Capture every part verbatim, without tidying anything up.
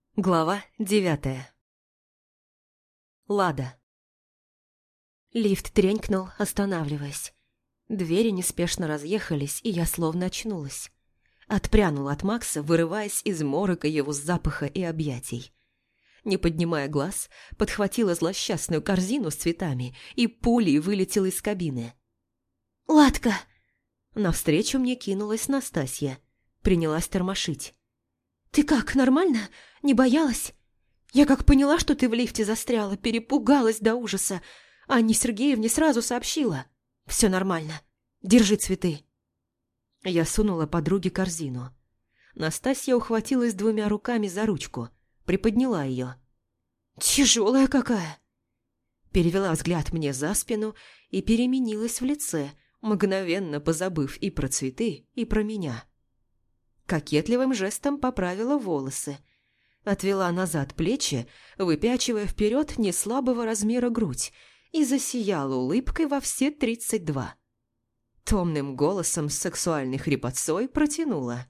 Глава девятая. Лада. Лифт тренькнул, останавливаясь. Двери неспешно разъехались, и я словно очнулась. Отпрянула от Макса, вырываясь из морока его запаха и объятий. Не поднимая глаз, подхватила злосчастную корзину с цветами и пулей вылетела из кабины. «Ладка!» Навстречу мне кинулась Настасья. Принялась тормошить. «Ты как, нормально? Не боялась? Я как поняла, что ты в лифте застряла, перепугалась до ужаса. Анне Сергеевне сразу сообщила. Все нормально. Держи цветы». Я сунула подруге корзину. Настасья ухватилась двумя руками за ручку, приподняла ее. «Тяжелая какая!» Перевела взгляд мне за спину и переменилась в лице, мгновенно позабыв и про цветы, и про меня. Кокетливым жестом поправила волосы. Отвела назад плечи, выпячивая вперед неслабого размера грудь, и засияла улыбкой во все тридцать два. Томным голосом с сексуальной хрипотцой протянула.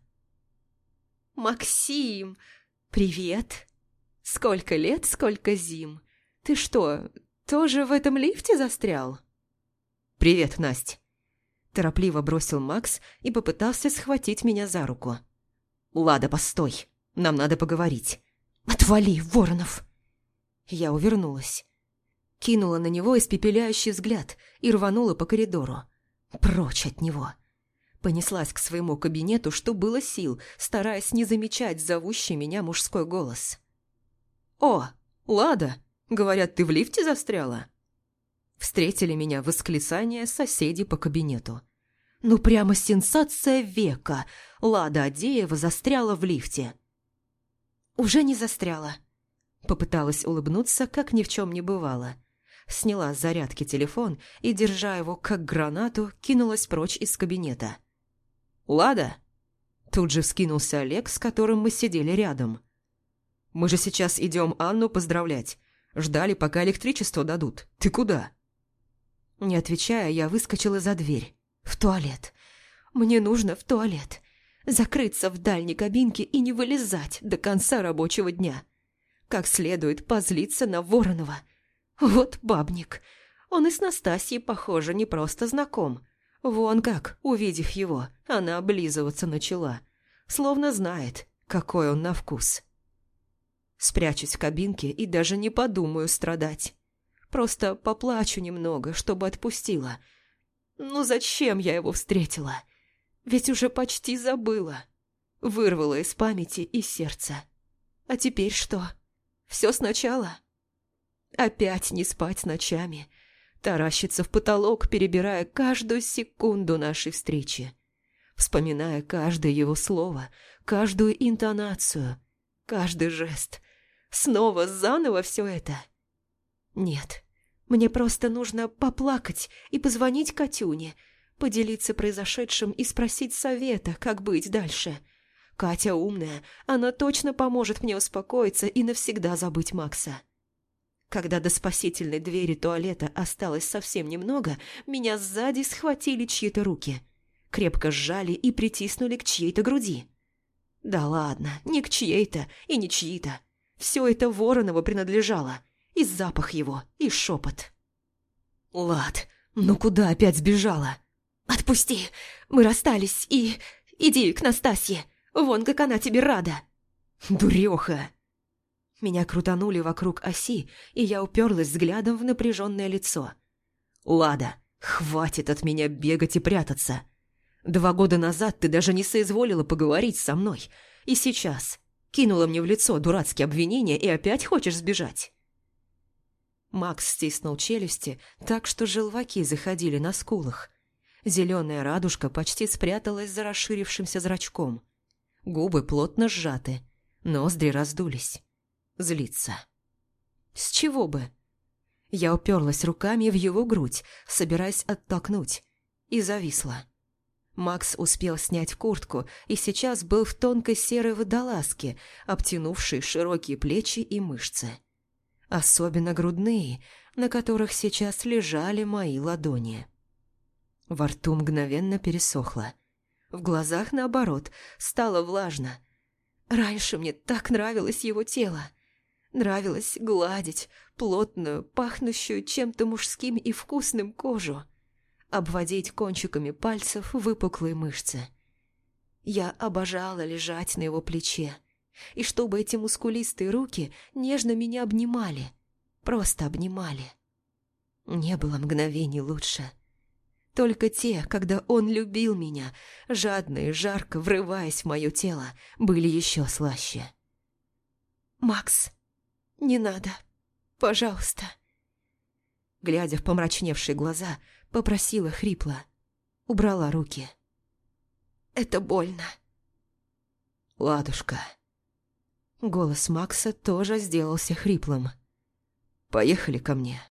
«Максим, привет! Сколько лет, сколько зим! Ты что, тоже в этом лифте застрял?» «Привет, Насть!» Торопливо бросил Макс и попытался схватить меня за руку. «Лада, постой! Нам надо поговорить!» «Отвали, Воронов!» Я увернулась. Кинула на него испепеляющий взгляд и рванула по коридору. Прочь от него. Понеслась к своему кабинету, что было сил, стараясь не замечать зовущий меня мужской голос. «О, Лада! Говорят, ты в лифте застряла?» Встретили меня восклицания соседей по кабинету. Ну прямо сенсация века! Лада Адеева застряла в лифте. «Уже не застряла». Попыталась улыбнуться, как ни в чем не бывало. Сняла с зарядки телефон и, держа его как гранату, кинулась прочь из кабинета. «Лада?» Тут же вскинулся Олег, с которым мы сидели рядом. «Мы же сейчас идем Анну поздравлять. Ждали, пока электричество дадут. Ты куда?» Не отвечая, я выскочила за дверь. «В туалет. Мне нужно в туалет. Закрыться в дальней кабинке и не вылезать до конца рабочего дня. Как следует позлиться на Воронова. Вот бабник. Он и с Настасьей, похоже, не просто знаком. Вон как, увидев его, она облизываться начала. Словно знает, какой он на вкус. Спрячусь в кабинке и даже не подумаю страдать. Просто поплачу немного, чтобы отпустила. Ну зачем я его встретила? Ведь уже почти забыла. Вырвала из памяти и сердца. А теперь что? Все сначала? Опять не спать ночами. Таращиться в потолок, перебирая каждую секунду нашей встречи. Вспоминая каждое его слово, каждую интонацию, каждый жест. Снова заново все это? Нет, мне просто нужно поплакать и позвонить Катюне, поделиться произошедшим и спросить совета, как быть дальше. Катя умная, она точно поможет мне успокоиться и навсегда забыть Макса. Когда до спасительной двери туалета осталось совсем немного, меня сзади схватили чьи-то руки. Крепко сжали и притиснули к чьей-то груди. Да ладно, не к чьей-то и не чьи-то. Все это Воронову принадлежало. И запах его, и шепот. «Лад, ну куда опять сбежала?» «Отпусти! Мы расстались, и... Иди к Настасье! Вон как она тебе рада!» «Дуреха!» Меня крутанули вокруг оси, и я уперлась взглядом в напряженное лицо. «Лада, хватит от меня бегать и прятаться! Два года назад ты даже не соизволила поговорить со мной, и сейчас кинула мне в лицо дурацкие обвинения и опять хочешь сбежать!» Макс стиснул челюсти так, что желваки заходили на скулах. Зеленая радужка почти спряталась за расширившимся зрачком. Губы плотно сжаты, ноздри раздулись. Злится. С чего бы? Я уперлась руками в его грудь, собираясь оттолкнуть, и зависла. Макс успел снять куртку и сейчас был в тонкой серой водолазке, обтянувшей широкие плечи и мышцы. Особенно грудные, на которых сейчас лежали мои ладони. Во рту мгновенно пересохло. В глазах, наоборот, стало влажно. Раньше мне так нравилось его тело. Нравилось гладить плотную, пахнущую чем-то мужским и вкусным кожу, обводить кончиками пальцев выпуклые мышцы. Я обожала лежать на его плече, и чтобы эти мускулистые руки нежно меня обнимали, просто обнимали. Не было мгновений лучше. Только те, когда он любил меня, жадно и жарко врываясь в мое тело, были еще слаще. «Макс, не надо, пожалуйста». Глядя в помрачневшие глаза, попросила хрипло. Убрала руки. «Это больно». «Ладушка». Голос Макса тоже сделался хриплым. «Поехали ко мне».